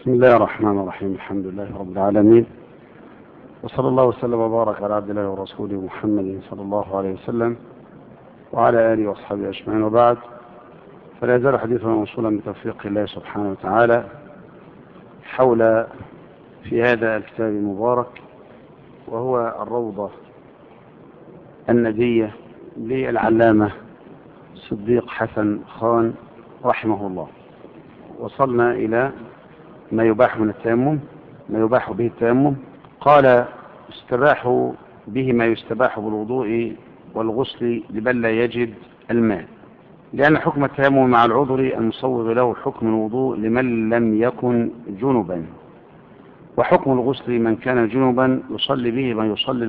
بسم الله الرحمن الرحيم. الحمد لله رب العالمين، وصلى الله وسلم وبارك على عبد الله ورسوله محمد صلى الله عليه وسلم وعلى آله وأصحابه أجمعين، وبعد. فلا يزال حديثنا موصولا بتوفيق الله سبحانه وتعالى حول في هذا الكتاب المبارك، وهو الروضة الندية للعلامة صديق حسن خان رحمه الله. وصلنا إلى ما يباح من التيمم، ما يباح به التيمم. قال: يستباح به ما يستباح بالوضوء والغسل لمن لا يجد الماء، لأن حكم التيمم مع العذر المصوغ له حكم الوضوء لمن لم يكن جنبا، وحكم الغسل من كان جنبا يصلي به ما يصلي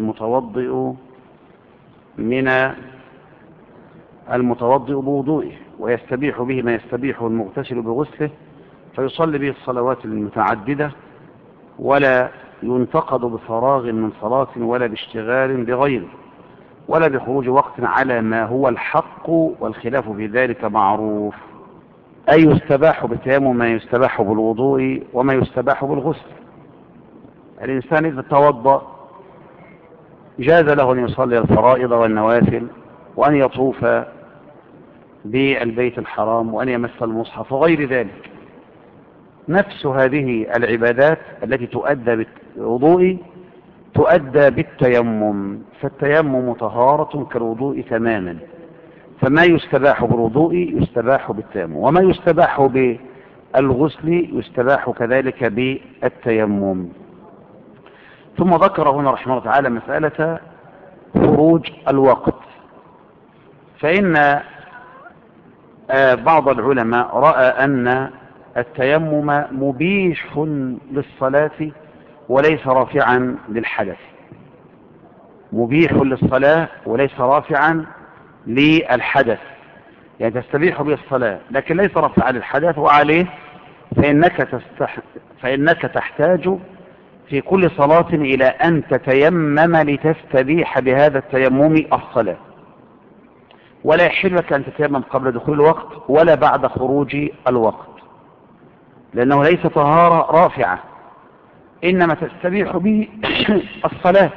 المتوضئ بوضوئه، ويستبيح به ما يستبيح المغتسل بغسله، فيصلي به الصلوات المتعددة، ولا ينتقد بفراغ من صلاة ولا باشتغال بغيره ولا بخروج وقت على ما هو الحق، والخلاف في ذلك معروف. أي يستباح بالتيمم ما يستباح بالوضوء وما يستباح بالغسل. الإنسان إذا توضأ جاز له أن يصلي الفرائض والنوافل، وأن يطوف بالبيت الحرام، وأن يمس المصحف وغير ذلك. نفس هذه العبادات التي تؤدى بالوضوء تؤدى بالتيمم، فالتيمم طهارة كالوضوء تماما، فما يستباح بالوضوء يستباح بالتيمم، وما يستباح بالغسل يستباح كذلك بالتيمم. ثم ذكر هنا رحمه الله تعالى مسألة خروج الوقت، فإن بعض العلماء رأى أن التيمم مبيح للصلاة وليس رافعا للحدث، مبيح للصلاة وليس رافعا للحدث، يعني تستبيح به الصلاة لكن ليس رافعا للحدث. وعليه فإنك تحتاج في كل صلاة إلى أن تتيمم لتستبيح بهذا التيمم الصلاة، ولا يحل لك أن تتيمم قبل دخول الوقت ولا بعد خروج الوقت، لأنه ليس طهارة رافعة، إنما تستبيح به الصلاة،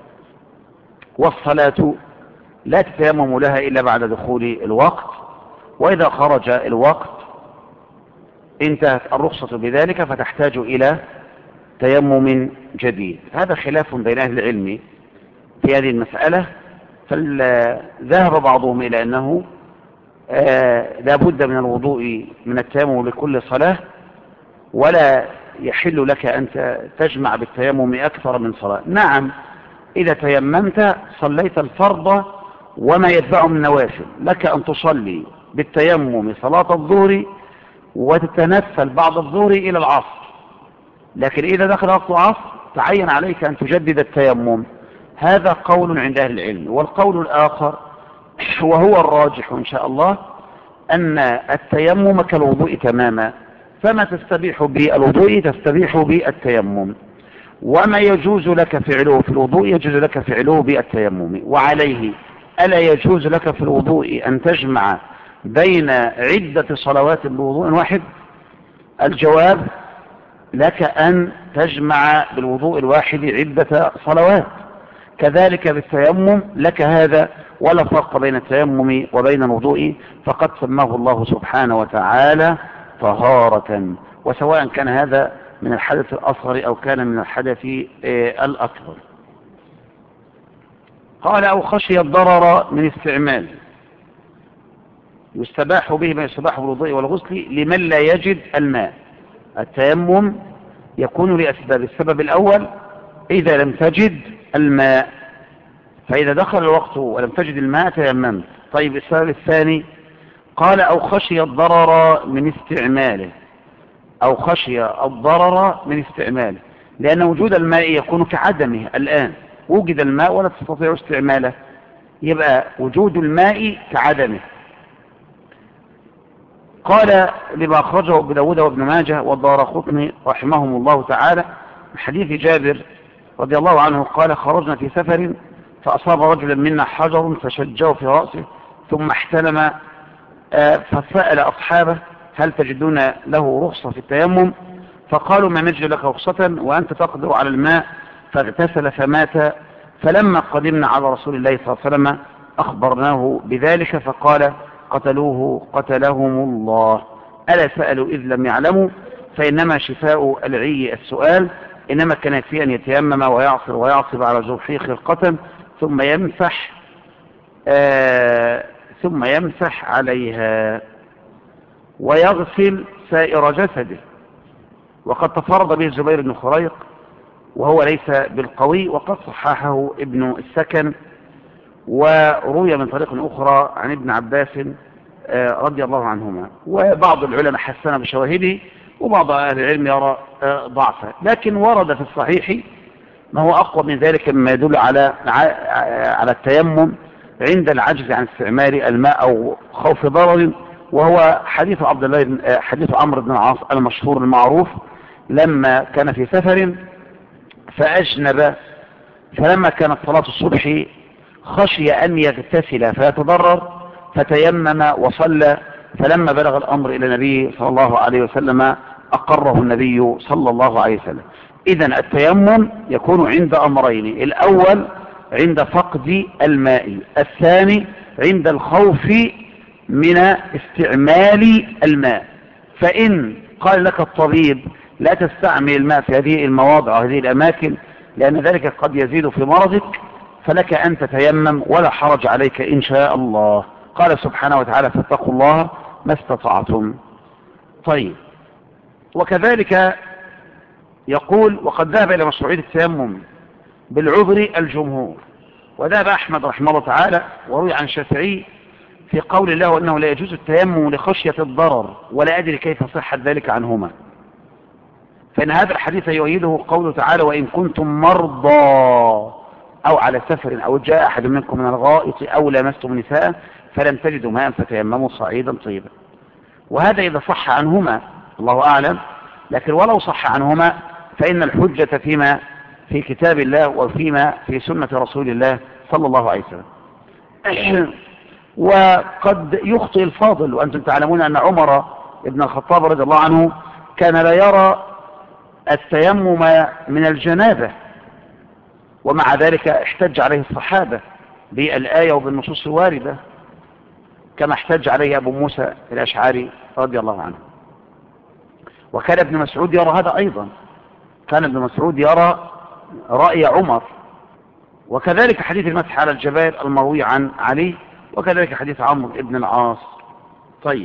والصلاة لا تتيمم لها إلا بعد دخول الوقت، وإذا خرج الوقت انتهت الرخصة بذلك فتحتاج إلى تيمم جديد. هذا خلاف بين أهل العلم في هذه المسألة، فذهب بعضهم إلى أنه لا بد من الوضوء من التيمم لكل صلاة، ولا يحل لك أن تجمع بالتيمم أكثر من صلاة. نعم، إذا تيممت صليت الفرض وما يتبعه من نوافل، لك أن تصلي بالتيمم صلاة الظهر وتتنفل بعد الظهر إلى العصر، لكن إذا دخل وقت العصر تعين عليك أن تجدد التيمم. هذا قول عند أهل العلم. والقول الآخر وهو الراجح إن شاء الله أن التيمم كالوضوء تماما، فما تستبيح بالوضوء تستبيح بالتيمم، وما يجوز لك فعله في الوضوء يجوز لك فعله بالتيمم. وعليه ألا يجوز لك في الوضوء أن تجمع بين عدة صلوات بوضوء واحد؟ الجواب: لك أن تجمع بالوضوء الواحد عدة صلوات، كذلك بالتيمم لك هذا، ولا فرق بين التيمم وبين الوضوء، فقد سماه الله سبحانه وتعالى طهارة، وسواء كان هذا من الحدث الأصغر أو كان من الحدث الأكبر. قال: أو خشي الضرر من استعمال، يستباح به ما يستباح بالوضوء والغسل لمن لا يجد الماء. التيمم يكون لأسباب: السبب الأول إذا لم تجد الماء، فإذا دخل الوقت ولم تجد الماء تيممت. طيب، السبب الثاني قال: أو خشي الضرر من استعماله، أو خشي الضرر من استعماله، لأن وجود الماء يكون كعدمه. الآن وجد الماء ولا تستطيع استعماله، يبقى وجود الماء كعدمه. قال: لما أخرجه ابن داود وابن ماجه والدارقطني رحمهم الله تعالى من حديث جابر رضي الله عنه قال: خرجنا في سفر فأصاب رجلا منا حجر فشجه في رأسه ثم احتلم، فسأل أصحابه: هل تجدون له رخصة في التيمم؟ فقالوا ما نجد لك رخصة وأنت تقدر على الماء، فاغتسل فمات. فلما قدمنا على رسول الله صلى الله عليه وسلم أخبرناه بذلك، فقال قتلوه قتلهم الله. ألا سألوا إذ لم يعلموا، فإنما شفاء العي السؤال. إنما كان يكفي أن يتيمم ويعصر ويعصب على جرحه خرقة ثم يمسح عليها ويغسل سائر جسده. وقد تفرد به الزبير بن خريق وهو ليس بالقوي، وقد صححه ابن السكن، وروي من طريق أخرى عن ابن عباس رضي الله عنهما. وبعض العلماء حسن بشواهده، وبعض أهل العلم يرى ضعفه، لكن ورد في الصحيح ما هو أقوى من ذلك مما يدل على التيمم عند العجز عن استعمال الماء أو خوف ضرر، وهو حديث حديث عمرو بن العاص المشهور المعروف لما كان في سفر فأجنب، فلما كانت صلاة الصبح خشي أن يغتسل فيتضرر فتيمم وصلى، فلما بلغ الأمر إلى النبي صلى الله عليه وسلم أقره النبي صلى الله عليه وسلم. إذن التيمم يكون عند أمرين: الأول عند فقد الماء، الثاني عند الخوف من استعمال الماء. فإن قال لك الطبيب لا تستعمل الماء في هذه المواضع وهذه الأماكن لأن ذلك قد يزيد في مرضك، فلك أن تتيمم ولا حرج عليك إن شاء الله. قال سبحانه وتعالى فاتقوا الله ما استطعتم. طيب، وكذلك يقول وقد ذهب إلى مشروعية التيمم بالعذر الجمهور، وذهب أحمد رحمه الله تعالى، وروي عن الشافعي في قول الله أنه لا يجوز التيمم لخشية الضرر، ولا أدري كيف صحت ذلك عنهما، فإن هذا الحديث يؤيده قوله تعالى وإن كنتم مرضى أو على سفر أو جاء أحد منكم من الغائط أو لامستم النساء فلم تجدوا ماء فتيمموا صعيدا طيبا. وهذا إذا صح عنهما، الله أعلم، لكن ولو صح عنهما فإن الحجة فيما في كتاب الله وفيما في سنة رسول الله صلى الله عليه وسلم. وقد يخطئ الفاضل، وأنتم تعلمون أن عمر بن الخطاب رضي الله عنه كان لا يرى التيمم من الجنابة، ومع ذلك احتج عليه الصحابة بالآية وبالنصوص الواردة، كما احتج عليه أبو موسى الأشعري رضي الله عنه. وكان ابن مسعود يرى هذا أيضا، كان ابن مسعود يرى رأي عمر، وكذلك حديث المسح على الجبال المروي عن علي، وكذلك حديث عمرو بن العاص. طيب،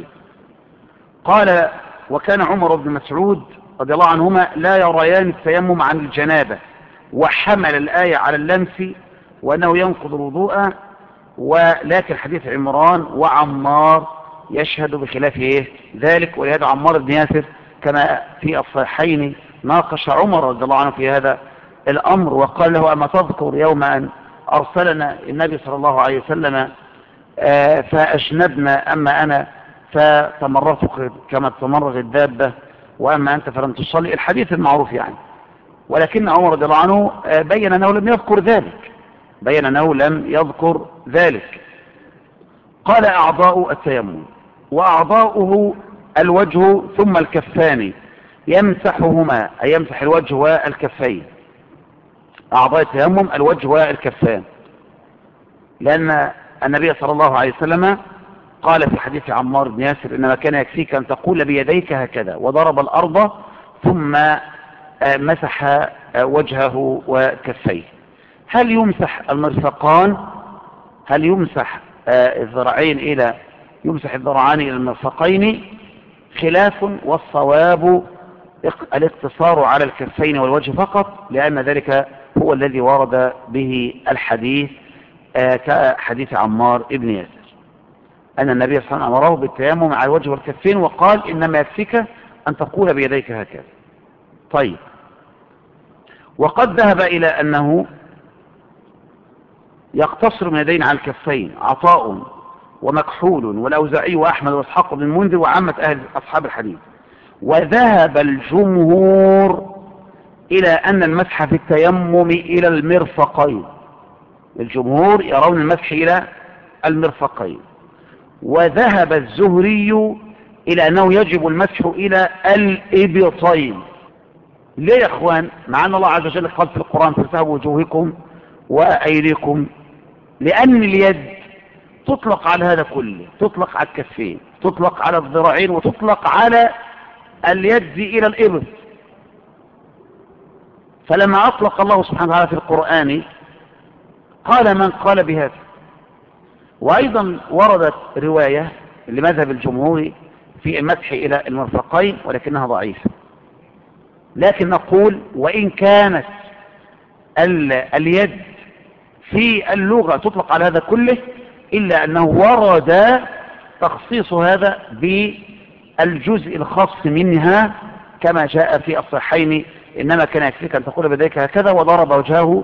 قال وكان عمر بن مسعود رضي الله عنهما لا يريان التيمم عن الجنابة، وحمل الآية على اللمس وأنه ينقض الوضوء، ولكن حديث عمران وعمار يشهد بخلاف ذلك. ولهذا عمار بن ياسر كما في الصحيحين ناقش عمر رضي الله عنه في هذا الأمر، وقال له أما تذكر يوم أن أرسلنا النبي صلى الله عليه وسلم فأجنبنا، أما أنا فتمررت كما تمرغ الدابة، وأما أنت فلم تصلي، الحديث المعروف يعني. ولكن عمر رضي الله عنه بين أنه لم يذكر ذلك. قال أعضاء التيمم، وأعضاؤه الوجه ثم الكفان يمسحهما، أي يمسح الوجه والكفين. أعضاء التيمم الوجه والكفان، لأن النبي صلى الله عليه وسلم قال في حديث عمار بن ياسر إنما كان يكفيك أن تقول بيديك هكذا، وضرب الأرض ثم مسح وجهه وكفيه. هل يمسح المرفقان؟ هل يمسح يمسح الذراعان إلى المرفقين؟ خلاف، والصواب الاقتصار على الكفين والوجه فقط، لأن ذلك هو الذي ورد به الحديث كحديث عمار بن ياسر أن النبي صلى الله عليه وسلم أمره بالتيمم على الوجه والكفين، وقال إنما يكفيك أن تقول بيديك هكذا. طيب، وقد ذهب إلى أنه يقتصر من يدين على الكفين عطاء ومكحول والأوزاعي وأحمد وإسحاق بن المنذر وعامة أصحاب الحديث. وذهب الجمهور إلى أن المسح في التيمم إلى المرفقين، الجمهور يرون المسح إلى المرفقين. وذهب الزهري إلى أنه يجب المسح إلى الإبطين، ليه يا اخوان؟ مع ان الله عز وجل قال في القرآن فامسحوا بوجوهكم وايديكم، لان اليد تطلق على هذا كله، تطلق على الكفين، تطلق على الذراعين، وتطلق على اليد الى الابط. فلما اطلق الله سبحانه وتعالى في القرآن قال من قال بهذا. وايضا وردت رواية لمذهب الجمهور في المسح الى المرفقين ولكنها ضعيفة، لكن نقول وان كانت اليد في اللغة تطلق على هذا كله، الا انه ورد تخصيص هذا بالجزء الخاص منها كما جاء في الصحيحين: انما كان يكفيك ان تقول بيديك هكذا، وضرب وجهه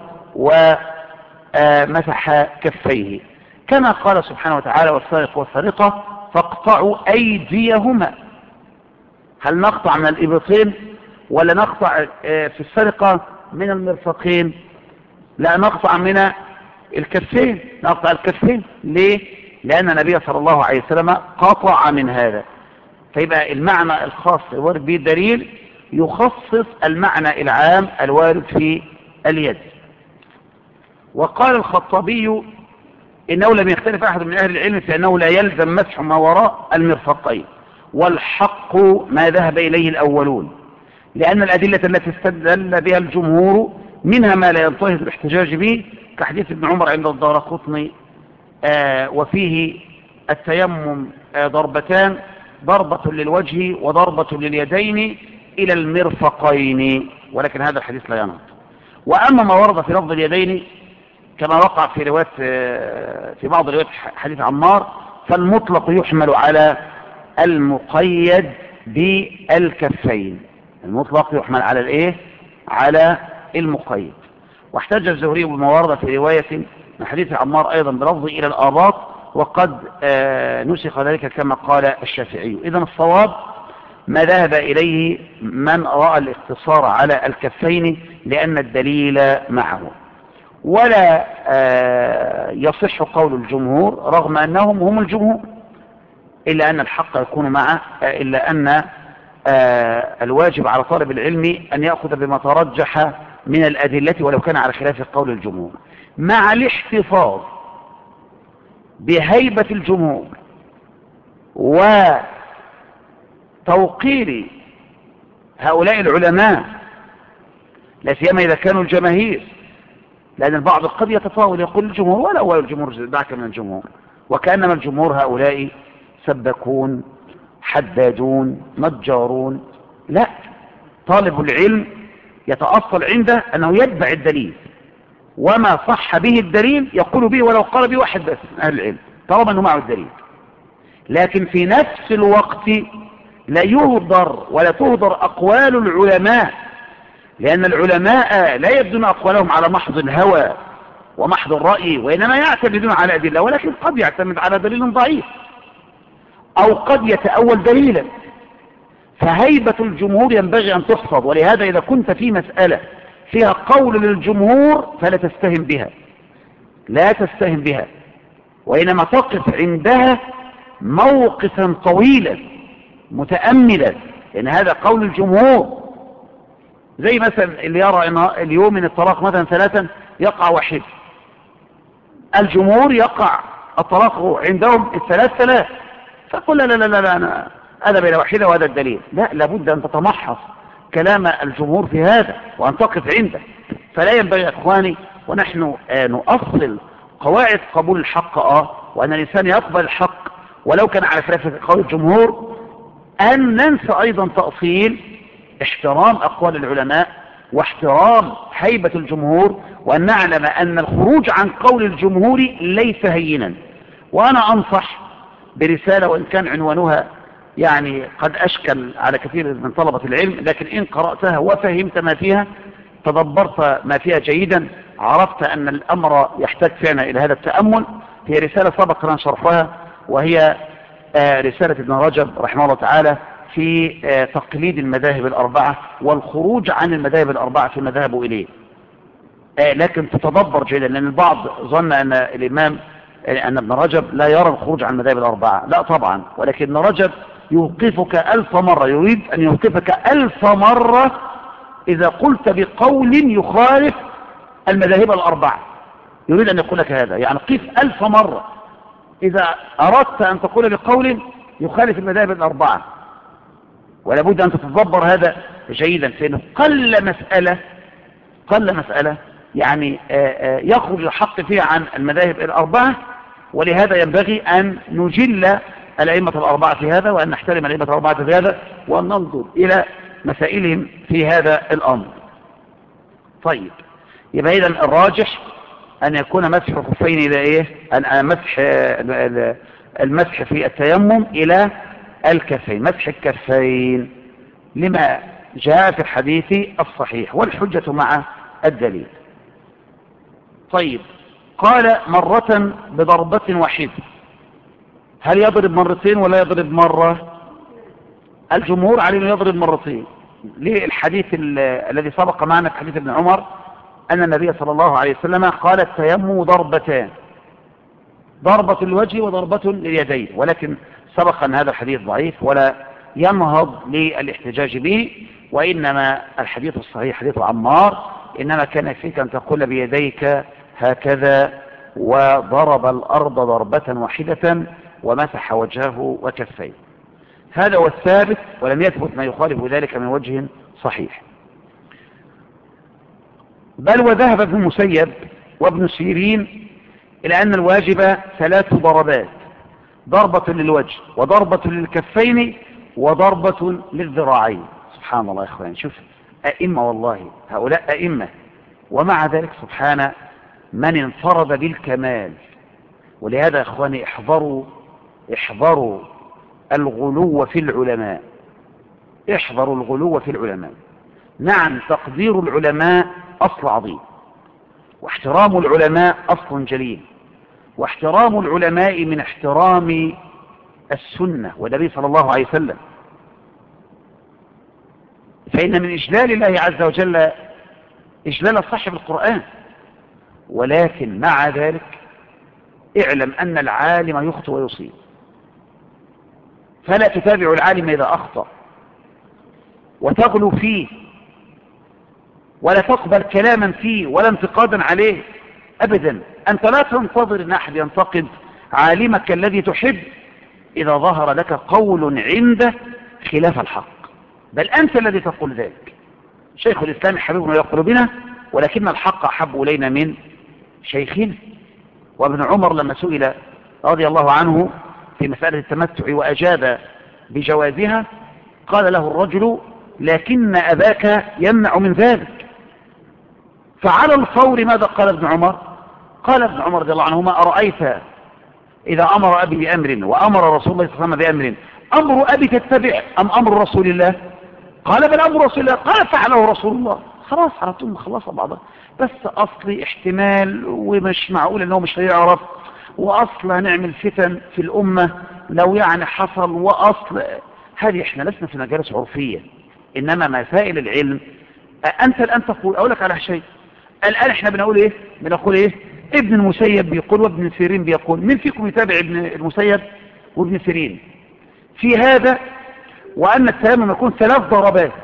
ومسح كفيه، كما قال سبحانه وتعالى: والسارق والسارقة فاقطعوا ايديهما. هل نقطع من الابطين ولا نقطع في السرقة من المرفقين؟ لا، نقطع من الكفين، نقطع الكفين. ليه؟ لأن النبي صلى الله عليه وسلم قطع من هذا. فيبقى المعنى الخاص الوارد به الدليل يخصص المعنى العام الوارد في اليد. وقال الخطابي إنه لم يختلف أحد من أهل العلم في أنه لا يلزم مسح ما وراء المرفقين، والحق ما ذهب إليه الأولون، لأن الأدلة التي استدل بها الجمهور منها ما لا ينتهي الاحتجاج به، كحديث ابن عمر عند الدارقطني وفيه التيمم ضربتان: ضربة للوجه وضربة لليدين إلى المرفقين، ولكن هذا الحديث لا ينهض. وأما ما ورد في لفظ اليدين كما وقع في روايات في بعض روايات حديث عمار، فالمطلق يحمل على المقيد بالكفين. المطلق يحمل على الايه؟ على المقيد. واحتج الزهري بما ورد في رواية من حديث عمار ايضا بلفظ الى الآباط، وقد نسخ ذلك كما قال الشافعي. اذا الصواب ما ذهب اليه من رأى الاقتصار على الكفين لان الدليل معه. ولا يصح قول الجمهور رغم انهم هم الجمهور، الا ان الحق يكون معه، الا ان الواجب على طالب العلم ان يأخذ بما ترجح من الادلة ولو كان على خلاف قول الجمهور، مع الاحتفاظ بهيبة الجمهور وتوقير هؤلاء العلماء، لا سيما اذا كانوا الجماهير، لأن البعض قد يتطاول يقول الجمهور، ولا هو الجمهور دعك من الجمهور، وكأنما الجمهور هؤلاء سبكون حدادون نجارون. لا، طالب العلم يتأصل عنده أنه يتبع الدليل، وما صح به الدليل يقول به ولو قال به واحد بس من أهل العلم طالما أنه معه الدليل. لكن في نفس الوقت لا يهدر ولا تهدر أقوال العلماء، لأن العلماء لا يبدون أقوالهم على محض الهوى ومحض الرأي، وإنما يعتمدون على أدلة، ولكن قد يعتمد على دليل ضعيف أو قد يتأول دليلا. فهيبة الجمهور ينبغي أن تحفظ، ولهذا إذا كنت في مسألة فيها قول للجمهور فلا تستهم بها، لا تستهم بها، وإنما تقف عندها موقفا طويلا متأملا، لأن هذا قول الجمهور. زي مثلا اللي يرى ان اليوم من الطلاق مثلا 3 يقع واحد، الجمهور يقع الطلاق عندهم 3 فقل لا لا لا لا أنا أذهب إلى واحدة وهذا الدليل. لا، لابد أن تتمحص كلام الجمهور في هذا وأن تقف عنده. فلا ينبغي يا إخواني، ونحن نؤصل قواعد قبول الحق وأن الإنسان يقبل الحق ولو كان على خلاف قول الجمهور، أن ننسى أيضا تأصيل احترام أقوال العلماء واحترام هيبة الجمهور، وأن نعلم أن الخروج عن قول الجمهور ليس هينا. وأنا أنصح برسالة وإن كان عنوانها يعني قد أشكل على كثير من طلبة العلم، لكن إن قرأتها وفهمت ما فيها، تدبرت ما فيها جيدا، عرفت أن الأمر يحتاج فعلا إلى هذا التأمل. هي رسالة سبق لنا شرحها، وهي رسالة ابن رجب رحمه الله تعالى في تقليد المذاهب الأربعة والخروج عن المذاهب الأربعة فيما ذهبوا إليه. لكن تتدبر جيدا، لأن البعض ظن أن الإمام أن ابن رجب لا يرى الخروج عن المذاهب الأربعة. لا طبعا، ولكن ابن رجب يوقفك 1000 مرة، يريد أن يوقفك 1000 مرة إذا قلت بقول يخالف المذاهب الأربعة، يريد أن يقول لك هذا، يعني قف 1000 مرة إذا أردت أن تقول بقول يخالف المذاهب الأربعة، ولا بد أن تتدبر هذا جيدا، فإنه قل مسألة يعني يخرج الحق فيها عن المذاهب الأربعة، ولهذا ينبغي أن نجل الأئمة الأربعة في هذا، وأن نحترم الأئمة الأربعة في هذا، وأن ننظر إلى مسائلهم في هذا الأمر. طيب، يبقى إذن الراجح أن يكون مسح الخفين إلى إيه؟ المسح في التيمم إلى الكفين، مسح الكفين لما جاء في الحديث الصحيح، والحجة مع الدليل. طيب، قال مرة بضربة واحدة، هل يضرب مرتين ولا يضرب مرة؟ الجمهور عليه أنه يضرب مرتين، للحديث الذي سبق معنا في حديث ابن عمر أن النبي صلى الله عليه وسلم قال التيمم ضربتان، ضربة للوجه وضربة لليدين، ولكن سبق أن هذا الحديث ضعيف ولا ينهض للاحتجاج به، وإنما الحديث الصحيح حديث عمار، إنما كان يكفيك أن تقول بيديك هكذا وضرب الأرض ضربة واحدة ومسح وجهه وكفيه. هذا هو الثابت، ولم يثبت ما يخالف ذلك من وجه صحيح. بل وذهب ابن المسيب وابن سيرين إلى أن الواجب 3 ضربات، ضربة للوجه وضربة للكفين وضربة للذراعين. سبحان الله يا إخوان، شوف أئمة والله، هؤلاء أئمة، ومع ذلك سبحان من انفرد بالكمال. ولهذا يا إخواني احذروا الغلو في العلماء، احذروا الغلو في العلماء. نعم، تقدير العلماء أصل عظيم، واحترام العلماء أصل جليل، واحترام العلماء من احترام السنة والنبي صلى الله عليه وسلم، فإن من إجلال الله عز وجل إجلال صاحب القرآن. ولكن مع ذلك اعلم أن العالم يخطئ ويصيب، فلا تتابع العالم إذا أخطأ وتغلو فيه، ولا تقبل كلاما فيه ولا انتقادا عليه أبدا. أنت لا تنتظر أن أحد ينتقد عالمك الذي تحب إذا ظهر لك قول عنده خلاف الحق، بل أنت الذي تقول ذلك. شيخ الإسلام حبيبنا يقول بنا، ولكن الحق أحب إلينا من شيخنا. وابن عمر لما سئل رضي الله عنه في مسألة التمتع وأجاب بجوازها، قال له الرجل لكن أباك يمنع من ذلك. فعلى الفور ماذا قال ابن عمر؟ قال ابن عمر رضي الله عنهما أرأيت إذا أمر أبي بأمر وأمر رسول الله صلى الله عليه وسلم بأمر، أمر أبي تتبع أم أمر رسول الله؟ قال بل أمر رسول الله. قال فعله رسول الله. خلاص على طول خلاص بعضها، بس أصلي احتمال ومش معقول أنه مش هيعرف، وأصل هنعمل فتن في الأمة لو يعني حصل، وأصل هذه احنا لسنا في مجالس عرفية، إنما مسائل العلم. أنت الآن تقول، أقول لك على شيء، الآن احنا بنقول إيه ابن المسيب بيقول وابن سيرين بيقول، من فيكم يتابع ابن المسيب وابن سيرين في هذا؟ وأن التيمم يكون 3 ضربات.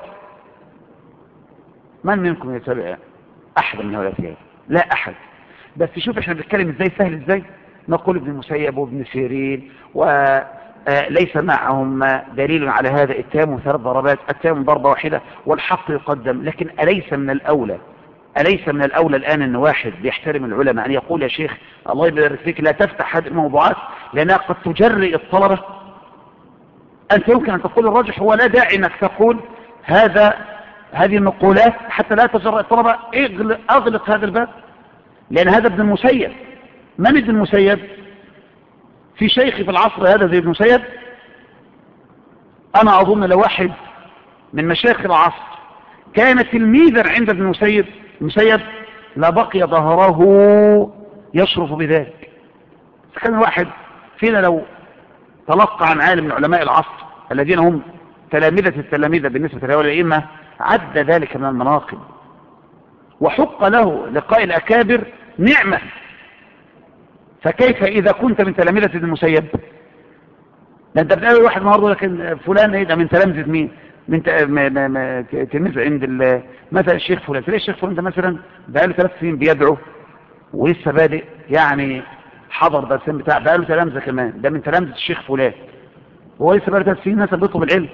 من منكم يتابع أحد من هؤلاء فيها؟ لا أحد. بس شوف احنا بنتكلم ازاي سهل ازاي، نقول ابن المسيب وابن سيرين وليس معهم دليل على هذا، التيمم 3 ضربات، التيمم ضربة واحدة والحق يقدم. لكن أليس من الأولى الآن أن واحد بيحترم العلماء أن يقول يا شيخ الله يبارك فيك لا تفتح هذه الموضوعات لأنها قد تجرئ الطلبة؟ أنت يمكن أن تقول الراجح، هو لا داعي أنك تقول هذه النقولات حتى لا تجرئ الطلبة. أغلق هذا الباب، لأن هذا ابن المسيب. من ابن المسيب؟ في شيخي في العصر هذا زي ابن المسيب؟ أنا أظن لو واحد من مشايخ العصر كان تلميذا عند ابن المسيب لبقي ظهره يشرف بذلك. فكان واحد فينا لو تلقى عن عالم من علماء العصر الذين هم التلاميذ بالنسبة لهؤلاء الأئمة، عد ذلك من المناقب، وحق له لقاء الأكابر نعمة. فكيف إذا كنت من تلاميذة ابن المسيب؟ ده انت بتقابل واحد النهارده لكن فلان ده من تلامذة مين؟ من تلميذ عند مثلا الشيخ فلان، تلاقي الشيخ فلان ده مثلا بقاله 3 سنين بيدعو ولسه بادئ، يعني حضر درسين بتاع، بقاله تلامذة كمان، ده من تلامذة الشيخ فلان، هو لسه بقاله 3 سنين مثلا بيطلب العلم.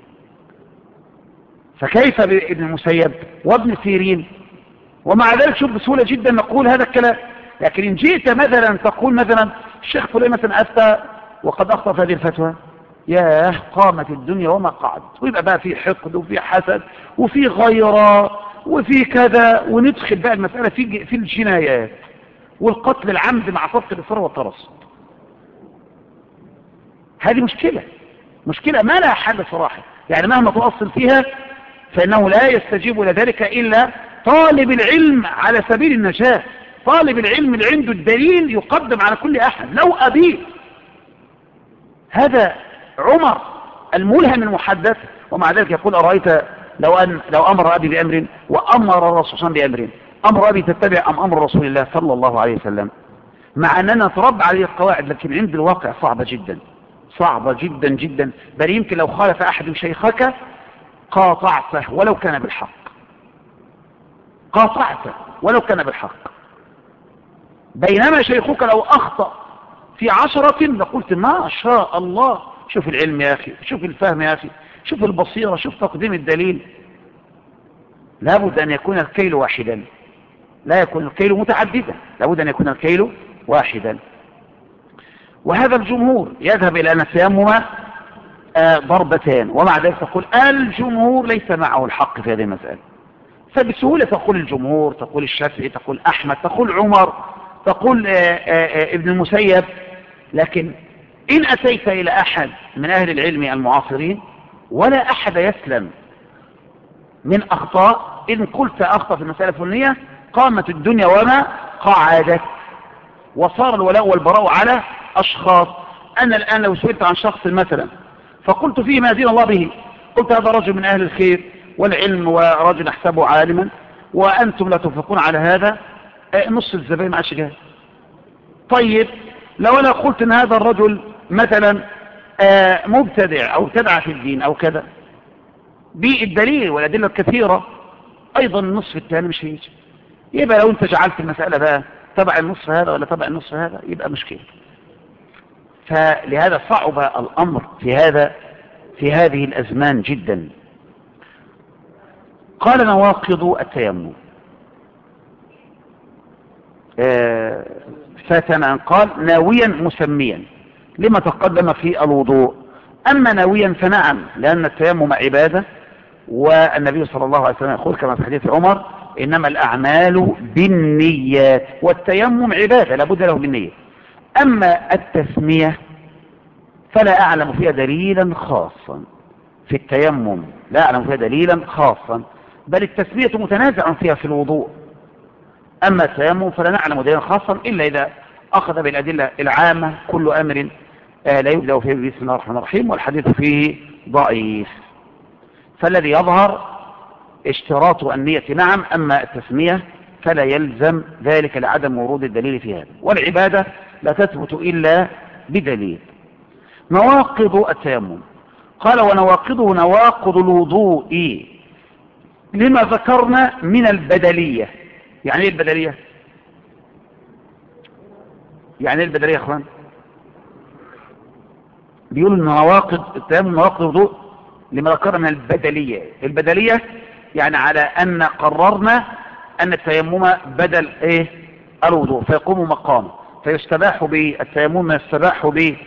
فكيف بابن المسيب وابن سيرين؟ ومع ذلك شوف بسهولة جدا نقول هذا الكلام. لكن إن جئت مثلا تقول مثلا الشيخ فلان مثلا أفتى وقد أخطأ في هذه الفتوى، ياه قامت الدنيا وما قعد، ويبقى بقى في حقد وفي حسد وفي غيرة وفي كذا، وندخل بقى المسألة في الجنايات والقتل العمد مع سبق الإصرار والترصد. هذه مشكلة ما لها حل صراحة، يعني مهما تؤصل فيها فإنه لا يستجيب إلى ذلك إلا طالب العلم على سبيل النجاة. طالب العلم اللي عنده الدليل يقدم على كل أحد لو أبيه. هذا عمر الملهم المحدث، ومع ذلك يقول أرأيت لو أمر أبي بأمر وأمر الرسول صلى الله عليه وسلم بأمر، أمر أبي تتبع أم أمر رسول الله صلى الله عليه وسلم؟ مع أننا نتربى عليه القواعد، لكن عند الواقع صعبة جدا، صعبة جدا جدا. بل يمكن لو خالف أحد شيخك قاطعته ولو كان بالحق، قاطعته ولو كان بالحق. بينما شيخك لو أخطأ في 10 لقلت ما شاء الله، شوف العلم يا أخي، شوف الفهم يا أخي، شوف البصيرة، شوف تقديم الدليل. لابد أن يكون الكيل واحدا، لا يكون الكيل متعددا، لابد أن يكون الكيل واحدا. وهذا الجمهور يذهب إلى أن التيمم ضربتان، ومع ذلك تقول الجمهور ليس معه الحق في هذه المسألة. فبسهولة تقول الجمهور، تقول الشافعي، تقول أحمد، تقول عمر، تقول ابن المسيب. لكن إن أتيت إلى أحد من أهل العلم المعاصرين ولا أحد يسلم من أخطاء. إن قلت أخطأ في المسألة الفلانية قامت الدنيا وما قعدت، وصار الولاء والبراء على أشخاص. أنا الآن لو سئلت عن شخص مثلا فقلت فيه ما دين الله به، قلت هذا رجل من أهل الخير والعلم ورجل أحسبه عالما، وأنتم لا توافقون على هذا، نص الزبائن مع شجاع. طيب لو أنا قلت أن هذا الرجل مثلا مبتدع أو ابتدع في الدين أو كذا بالدليل والأدلة الكثيرة، أيضا النصف الثاني مش هيجي. يبقى لو أنت جعلت المسألة بقى تبع النصف هذا ولا تبع النصف هذا يبقى مشكلة. فلهذا صعب الأمر في هذه الأزمان جدا. قال نواقض التيمم فاتنا، قال ناويا مسميا لما تقدم في الوضوء. أما ناويا فنعم، لأن التيمم عبادة، والنبي صلى الله عليه وسلم يقول كما في حديث عمر إنما الأعمال بالنيات، والتيمم عبادة لابد له بالنية. أما التسمية فلا أعلم فيها دليلا خاصا في التيمم، لا أعلم فيها دليلا خاصا، بل التسمية متنازع فيها في الوضوء. أما التيمم فلا نعلم دليلا خاصا إلا إذا أخذ بالأدلة العامة كل أمر لا يبدأ فيه بسم الله الرحمن الرحيم والحديث فيه ضعيف. فالذي يظهر اشتراط النية نعم، أما التسمية فلا يلزم ذلك لعدم ورود الدليل في هذا، والعبادة لا تثبت إلا بدليل. نواقض التيمم، قال ونواقضه نواقض الوضوء لما ذكرنا من البدلية. يعني ايه البدلية؟ يعني ايه البدلية يا اخوان؟ بيقولوا ان نواقض التيمم نواقض الوضوء لما ذكرنا من البدلية. البدلية يعني على ان قررنا ان التيمم بدل ايه الوضوء فيقوم مقامه، فيستباح بالتيمم يستباح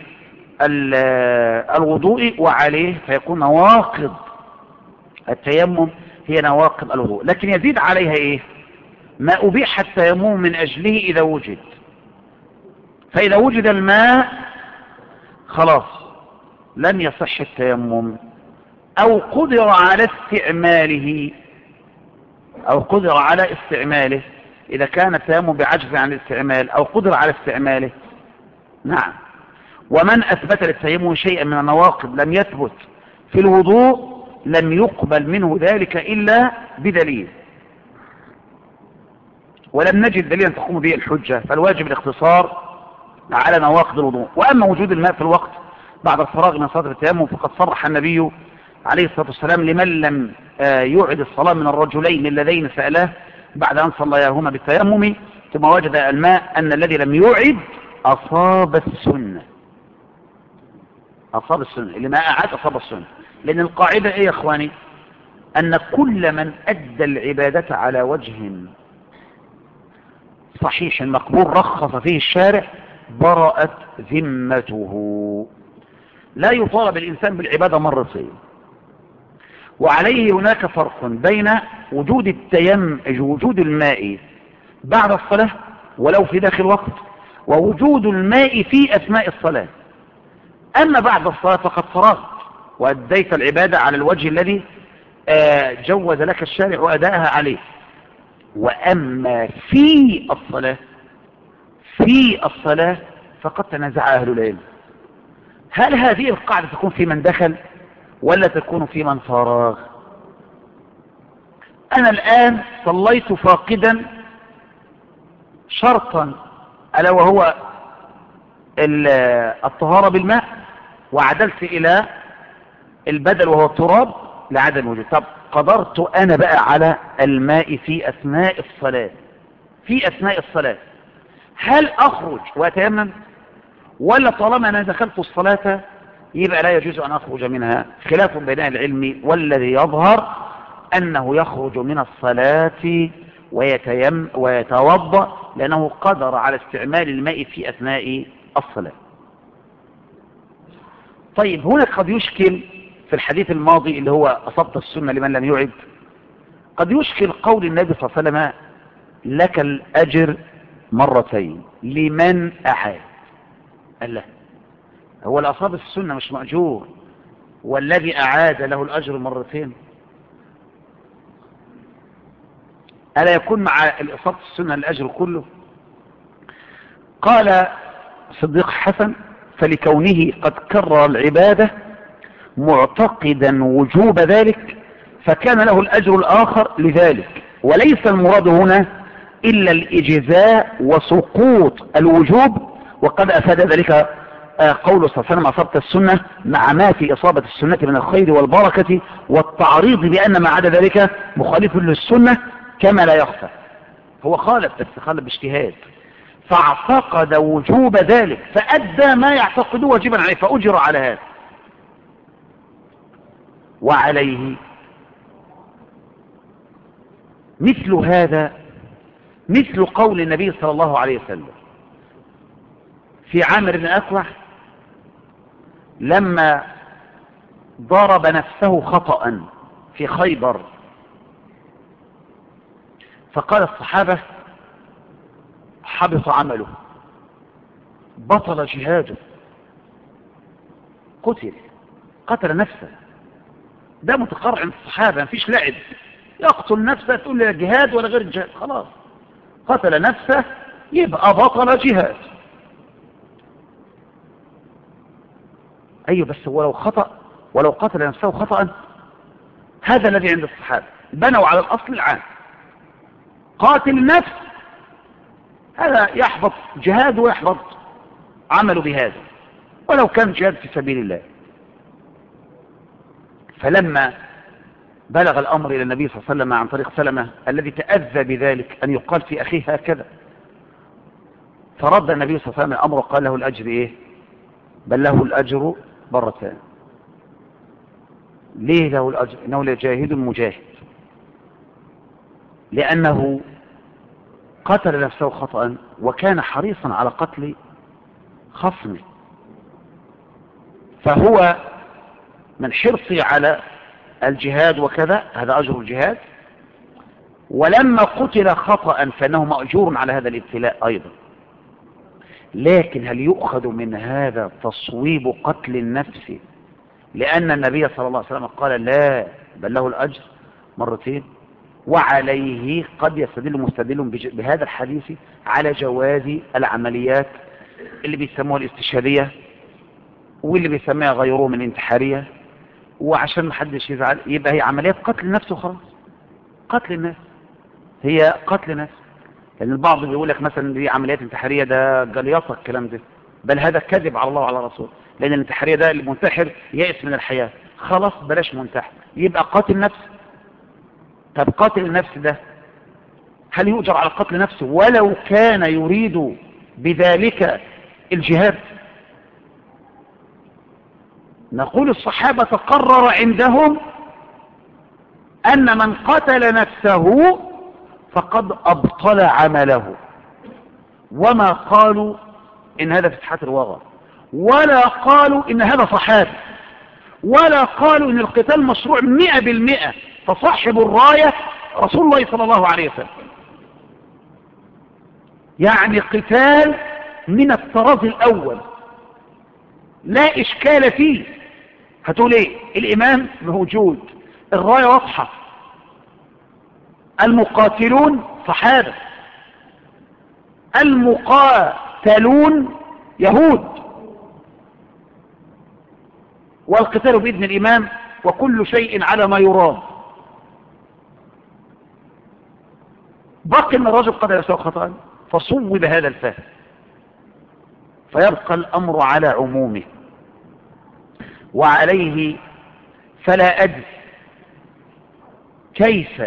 بالوضوء وعليه، فيكون نواقض التيمم هي نواقض الوضوء. لكن يزيد عليها ايه؟ ما أبيح التيمم من أجله إذا وجد. فإذا وجد الماء خلاص لن يصح التيمم، أو قدر على استعماله، إذا كان التيمم بعجز عن الاستعمال أو قدر على استعماله. نعم. ومن أثبت للتيمم شيئا من النواقض لم يثبت في الوضوء لم يقبل منه ذلك إلا بدليل، ولم نجد دليلا تقوم به الحجة، فالواجب الاقتصار على نواقض الوضوء. وأما وجود الماء في الوقت بعد الفراغ من صلاة التيمم فقد صرح النبي عليه الصلاة والسلام لمن لم يعد الصلاة من الرجلين اللذين سألاه بعد أن صلياهما بالتيمم ثم وجد الماء أن الذي لم يعد أصاب السنة. أصاب السنة، اللي ما أعاد أصاب السنة. لأن القاعدة إيه يا إخواني؟ أن كل من أدى العبادة على وجه صحيح مقبول رخص فيه الشارع برأت ذمته. لا يطالب الإنسان بالعبادة مرتين. وعليه هناك فرق بين وجود الماء بعد الصلاة ولو في داخل وقت، ووجود الماء في أثناء الصلاة. أما بعد الصلاة فقد فرغت وأديت العبادة على الوجه الذي جوز لك الشارع وأداءها عليه. وأما في الصلاة فقد تنازع أهل العلم، هل هذه القاعدة تكون في من دخل ولا تكون في من فراغ؟ أنا الآن صليت فاقدا شرطا ألا وهو الطهارة بالماء، وعدلت إلى البدل وهو التراب لعدم وجود. طب قدرت أنا بقى على الماء في أثناء الصلاة، هل أخرج وأتيمم ولا طالما أنا دخلت الصلاة يبقى لا يجوز أن أخرج منها؟ خلاف بين أهل العلم، والذي يظهر أنه يخرج من الصلاة ويتوضأ لأنه قدر على استعمال الماء في أثناء الصلاة. طيب هنا قد يشكل في الحديث الماضي اللي هو أصبت السنة لمن لم يعد، قد يشكل قول النبي صلى الله عليه وسلم لك الأجر مرتين لمن أعاد. قال له هو الأصاب السنة مش مأجور والذي أعاد له الأجر مرتين؟ ألا يكون مع الإصابة السنة الأجر كله؟ قال صديق حسن فلكونه قد كرر العبادة معتقدا وجوب ذلك فكان له الأجر الآخر لذلك، وليس المراد هنا إلا الإجزاء وسقوط الوجوب. وقد أفاد ذلك قوله صلى الله عليه وسلم أصبت السنة مع ما في إصابة السنة من الخير والبركة والتعريض بأن ما عدا ذلك مخالف للسنة كما لا يخفى. هو خالف بس خالف باجتهاد، فاعتقد وجوب ذلك فأدى ما يعتقد واجبا عليه فأجر على هذا. وعليه مثل هذا مثل قول النبي صلى الله عليه وسلم في عامر بن أكوع لما ضرب نفسه خطأ في خيبر، فقال الصحابة حبط عمله، بطل جهاده، قتل نفسه. ده متقرع عند الصحابة، مفيش لعب، يقتل نفسه تقول لي جهاد ولا غير جهاد، خلاص قتل نفسه يبقى بطل جهاد. أيوه بس ولو قتل نفسه خطأ، هذا الذي عند الصحابة بنوا على الأصل العام، قاتل النفس هذا يحبط جهاد ويحبط عمله بهذا ولو كان جهاد في سبيل الله. فلما بلغ الأمر إلى النبي صلى الله عليه وسلم عن طريق سلمة الذي تأذى بذلك أن يقال في أخيه هكذا، فرد النبي صلى الله عليه وسلم الأمر وقال له الأجر إيه؟ بل له الأجر مرتان. ليه له الأجر؟ إنه لجاهد مجاهد، لأنه قتل نفسه خطأ وكان حريصا على قتل خصمه، فهو من حرصه على الجهاد وكذا، هذا أجر الجهاد. ولما قتل خطأ فإنه مأجور على هذا الابتلاء أيضا. لكن هل يؤخذ من هذا تصويب قتل النفس لأن النبي صلى الله عليه وسلم قال لا بل له الأجر مرتين؟ وعليه قد يستدل مستدل بهذا الحديث على جواز العمليات اللي بيسموها الاستشهادية واللي بيسميها غيره من انتحارية، وعشان ما حدش يزعل يبقى هي عمليات قتل النفس وخلاص. قتل النفس هي قتل نفس، لأن البعض بيقول لك مثلا دي عمليات انتحارية، ده جليطة الكلام ده، بل هذا كذب على الله وعلى رسوله، لأن الانتحارية ده المنتحر يائس من الحياة، خلاص بلاش منتحر، يبقى قاتل نفس. طب قاتل النفس ده هل يؤجر على قتل نفسه ولو كان يريد بذلك الجهاد؟ نقول الصحابة تقرر عندهم أن من قتل نفسه فقد أبطل عمله، وما قالوا إن هذا فتحات الوغى، ولا قالوا إن هذا صحابي، ولا قالوا إن القتال مشروع 100%، فصاحب الراية رسول الله صلى الله عليه وسلم. يعني قتال من الطراز الأول لا إشكال فيه. هتقول إيه؟ الإمام موجود، الراية واضحة، المقاتلون صحابة، المقاتلون يهود، والقتال بإذن الإمام، وكل شيء على ما يرام. بقي أن الرجل قد يسوء خطأ فصوب هذا الفهم، فيبقى الأمر على عمومه وعليه. فلا أدري كيف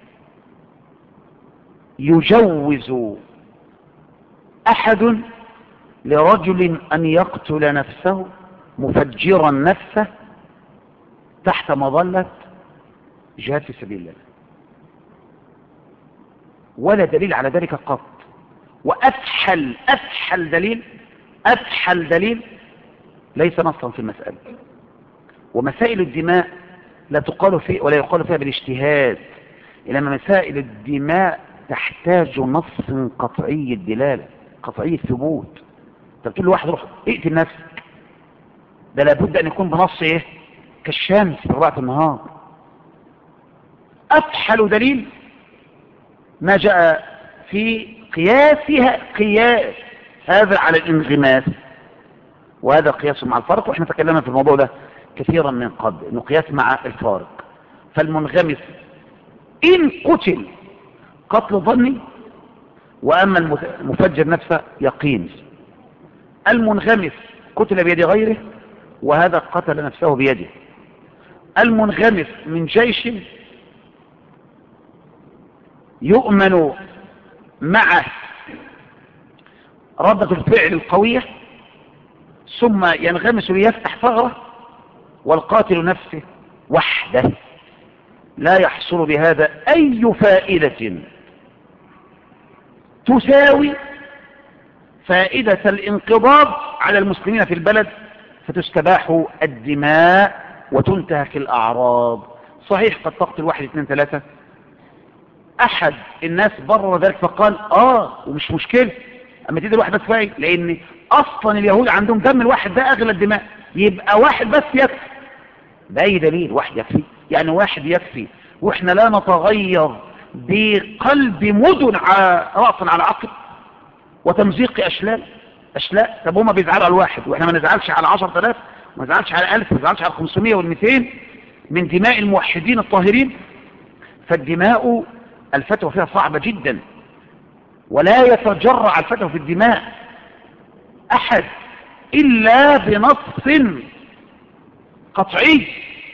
يجوز أحد لرجل أن يقتل نفسه مفجرا نفسه تحت مظلة جهاد في سبيل الله، ولا دليل على ذلك قط. وأفحل دليل ليس نصا في المسألة. ومسائل الدماء لا تقال فيه ولا يقال فيها بالاجتهاد، إنما مسائل الدماء تحتاج نص قطعي الدلالة، قطعي الثبوت. انت بتقول لواحد روح اقتل نفسك، ده لابد ان يكون بنص ايه؟ كالشمس في رباعة النهار. أفحل دليل ما جاء في قياس هذا على الانغماس، وهذا قياس مع الفارق، واحنا تكلمنا في الموضوع ده كثيرا من قبل، انه قياس مع الفارق. فالمنغمس ان قتل قتل ظني، واما المفجر نفسه يقين. المنغمس قتل بيد غيره، وهذا قتل نفسه بيده. المنغمس من جيش يؤمن معه ردة الفعل القوية ثم ينغمس ليفتح ثغرة، والقاتل نفسه وحده لا يحصل بهذا أي فائدة تساوي فائدة الانقضاض على المسلمين في البلد، فتستباح الدماء وتنتهك الأعراض. صحيح قد تقتل 1 2 3. أحد الناس برر ذلك فقال ومش مشكلة أما تدي الواحد بس فايد، لأن أصلا اليهود عندهم دم الواحد ده أغلى الدماء، يبقى واحد بس يكفي. بأي دليل واحد يكفي؟ يعني واحد يكفي، وإحنا لا نتغير بقلب مدن رأسا على عقب وتمزيق أشلاء. طب هما بيزعلوا على الواحد وإحنا ما نزعلش على 10,000، ما نزعلش على 1000، ما نزعلش على 500 وال200 من دماء الموحدين الطاهرين. فالدماء الفتوى فيها صعبة جدا، ولا يتجرع الفتوى في الدماء أحد إلا بنص قطعي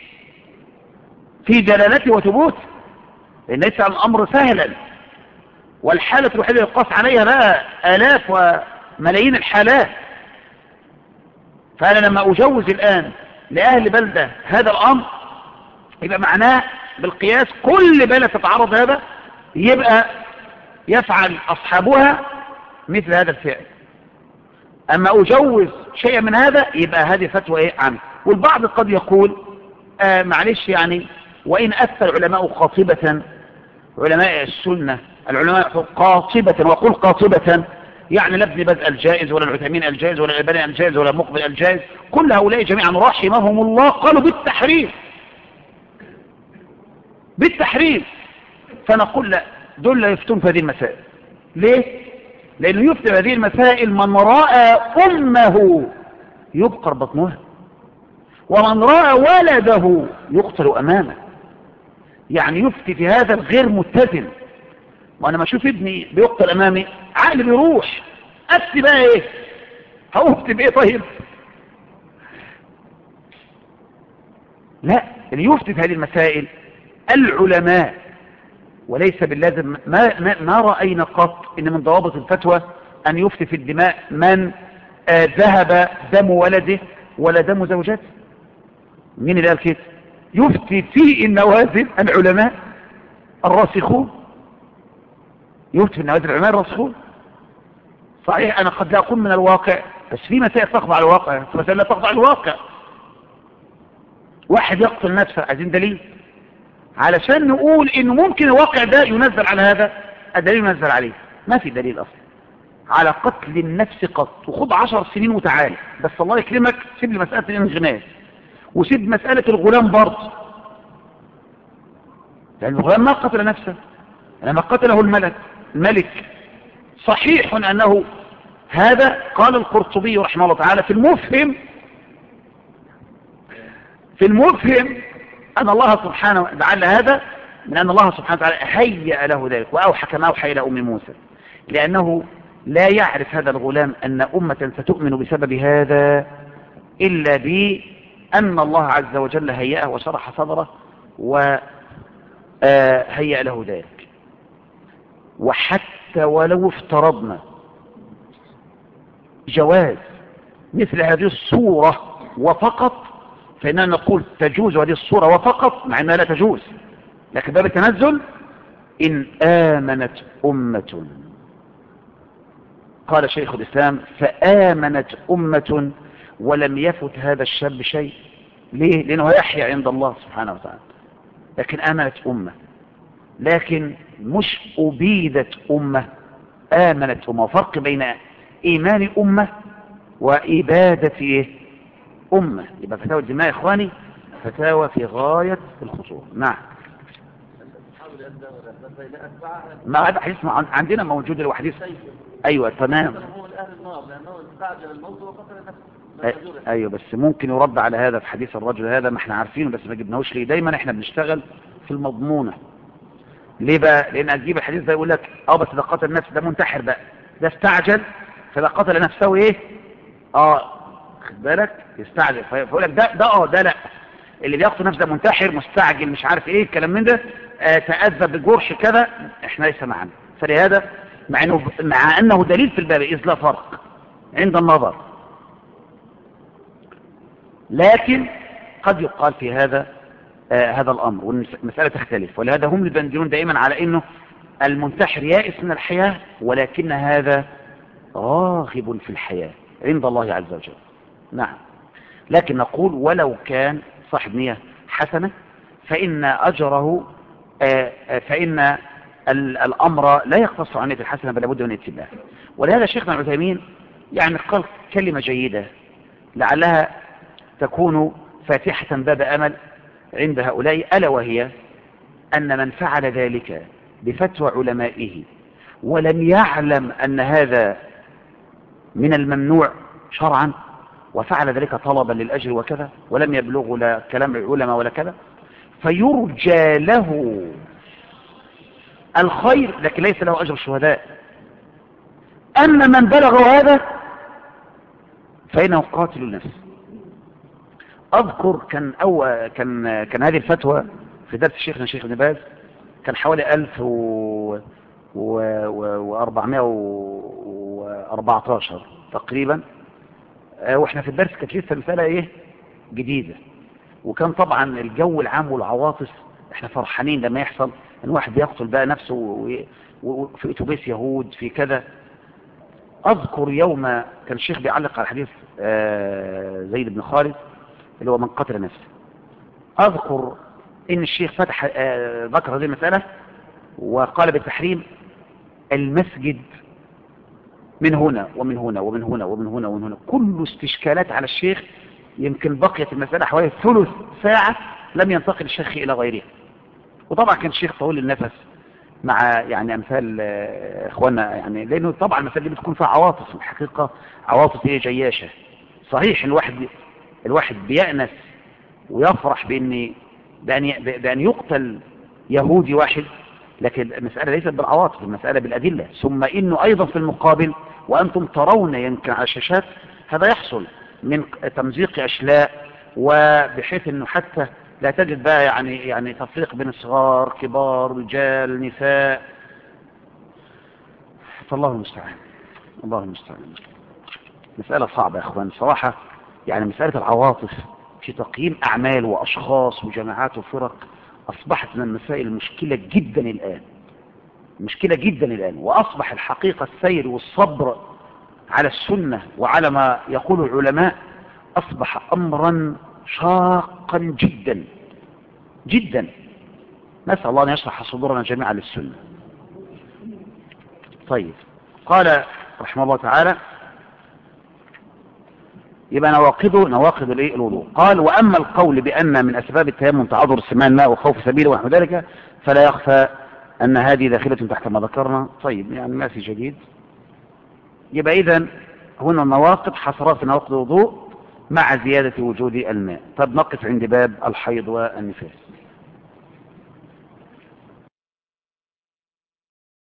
في دلالته وثبوته، لأن ليس الأمر سهلا. والحالة الوحيدة يقاس عليها بقى آلاف وملايين الحالات. فأنا لما أجوز الآن لأهل بلدة هذا الأمر، يبقى معناه بالقياس كل بلد تتعرض هذا يبقى يفعل أصحابها مثل هذا الفعل. أما أجوز شيء من هذا يبقى هذه فتوى عنه. والبعض قد يقول معلش، يعني وإن أفتى العلماء قاطبة، علماء السنة العلماء قاطبة، وقل قاطبة يعني لا ابن بدء الجائز ولا العثيمين الجائز ولا الألباني الجائز ولا المقبل الجائز، كل هؤلاء جميعا رحمهم الله قالوا بالتحريم. فنقول لا، دول لا يفتون في هذه المسائل. ليه؟ لأنه يفتي هذه المسائل من رأى أمه يبقر بطنها، ومن رأى ولده يقتل أمامه. يعني يفتي في هذا الغير متزن. وأنا ما أشوف ابني بيقتل أمامي عقلي بيروح، أفتي بقى إيه؟ هأفتي بإيه طيب؟ لا، اللي يفتي في هذه المسائل العلماء، وليس باللازم. ما رأينا قط ان من ضوابط الفتوى ان يفتي في الدماء من ذهب دم ولده ولا دم زوجته. مين اللي قال كده؟ يفتي في النوازل العلماء الراسخون، يفتي في النوازل العلماء الراسخون. صحيح انا قد لا اقول من الواقع، بس في مسائل تخضع على الواقع، في مسائل لا تخضع على الواقع. واحد يقتل نفسه، عايزين دليل علشان نقول انه ممكن الواقع ده ينزل على هذا، الدليل ينزل عليه. ما في دليل اصلا على قتل النفس قط، وخد 10 سنين وتعالى. بس الله يكرمك سيب لي مسألة الانغماس، وسيب مسألة الغلام برضه، لأن الغلام ما قتل نفسه، لما قتله الملك. صحيح أنه هذا قال القرطبي رحمه الله تعالى في المفهم أن الله سبحانه لعل هذا من أن الله سبحانه وتعالى هيأ له ذلك، وأوحى كما أوحى إلى أم موسى، لأنه لا يعرف هذا الغلام أن أمة ستؤمن بسبب هذا إلا بأن الله عز وجل هيأه وشرح صدره وهيأ له ذلك. وحتى ولو افترضنا جواز مثل هذه الصورة وفقط، فإننا نقول تجوز هذه الصورة وفقط، مع أنها لا تجوز، لكن باب التنزل إن آمنت أمة. قال شيخ الإسلام فآمنت أمة ولم يفت هذا الشاب شيء. ليه؟ لأنه يحيى عند الله سبحانه وتعالى. لكن آمنت أمة، لكن مش أبيدت أمة، آمنت أمة. وفرق بين إيمان أمة وإبادة أمة. يبقى فتاوى الدماء يا إخواني فتاوى في غاية الخطورة. نعم. ما هذا حديث عندنا موجود الحديث. ايوه تمام. ايوه بس ممكن يرد على هذا في حديث الرجل هذا، ما احنا عارفينه بس ما جبناهوش ليه. دايما احنا بنشتغل في المضمونه. ليه بقى؟ لان هتجيب الحديث ده يقول لك بس ده قتل النفس، ده منتحر بقى، ده استعجل فده قتل نفسه خد بالك يستعجل فيقول لك ده لا، اللي بيقتل نفسه ده منتحر مستعجل مش عارف ايه الكلام من ده، تأذى بجرح كذا، احنا ليس معنا. فلهذا مع انه دليل في الباب اذ لا فرق عند النظر، لكن قد يقال في هذا هذا الامر والمسألة تختلف. ولهذا هم يبندلون دائما على انه المنتحر يائس من الحياة، ولكن هذا راغب في الحياة عند الله عز وجل. نعم. لكن نقول ولو كان صاحب نية حسنة فإن أجره فإن الأمر لا يقتصر عن نية الحسنة بل لابد من اتباعه. ولهذا شيخنا العثيمين يعني قال كلمة جيدة لعلها تكون فاتحة باب أمل عند هؤلاء، ألا وهي أن من فعل ذلك بفتوى علمائه ولم يعلم أن هذا من الممنوع شرعا، وفعل ذلك طلبا للأجر وكذا، ولم يبلغ لا كلام العلماء ولا كذا، فيرجى له الخير لكن ليس له أجر الشهداء. أما من بلغ هذا فإنه قاتل النفس. أذكر كان هذه الفتوى في درس شيخنا الشيخ ابن باز، كان حوالي 1414 تقريبا، واحنا في الدرس كانت لسه المسألة جديدة، وكان طبعا الجو العام والعواطف احنا فرحانين لما يحصل ان واحد يقتل بقى نفسه وفي اتوبيس يهود في كذا. اذكر يوم كان الشيخ بيعلق على حديث زيد بن خالد اللي هو من قتل نفسه، اذكر ان الشيخ فتح ذكر هذه المسألة وقال بالتحريم المسجد من هنا ومن هنا ومن هنا ومن هنا ومن هنا، كل استشكالات على الشيخ. يمكن بقيت المسألة حوالي ثلث ساعة لم ينتقل الشيخ إلى غيره. وطبعا كان الشيخ طويل النفس مع يعني أمثال إخواننا، يعني لأنه طبعا المسألة دي بتكون فيها عواطف، الحقيقة عواطف جياشة. صحيح الواحد بيأنس ويفرح بأن يقتل يهودي واحد، لكن المسألة ليست بالعواطف، المسألة بالأدلة. ثم إنه أيضا في المقابل وأنتم ترون يمكن على الشاشات، هذا يحصل من تمزيق أشلاء، وبحيث أنه حتى الشيخ يقول لك لا، ده الشيخ بيقتل نفسه، ويقتل نفسه، ويقتل نفسه، ويقتل نفسه. لا تجد بقى يعني تفريق بين الصغار كبار رجال نساء. فالله المستعان، الله المستعان. مسألة صعبة يا اخوان صراحة. يعني مسألة العواطف في تقييم اعمال واشخاص وجماعات وفرق اصبحت من المسائل المشكلة جدا الان، مشكلة جدا الان. واصبح الحقيقة السير والصبر على السنة وعلى ما يقول العلماء اصبح امرا شاقا جدا جدا. نسأل الله ان يشرح صدورنا جميعا للسنة. طيب، قال رحمه الله تعالى يبقى نواقض الوضوء. قال واما القول بان من اسباب التيمم تعذر استعمال الماء وخوف سبيله ونحو ذلك فلا يخفى ان هذه داخله تحت ما ذكرنا. طيب، يعني ما في جديد. يبقى اذا هنا النواقض حصرات في نواقض الوضوء مع زياده وجود الماء. طب نقف عند باب الحيض والنفاس.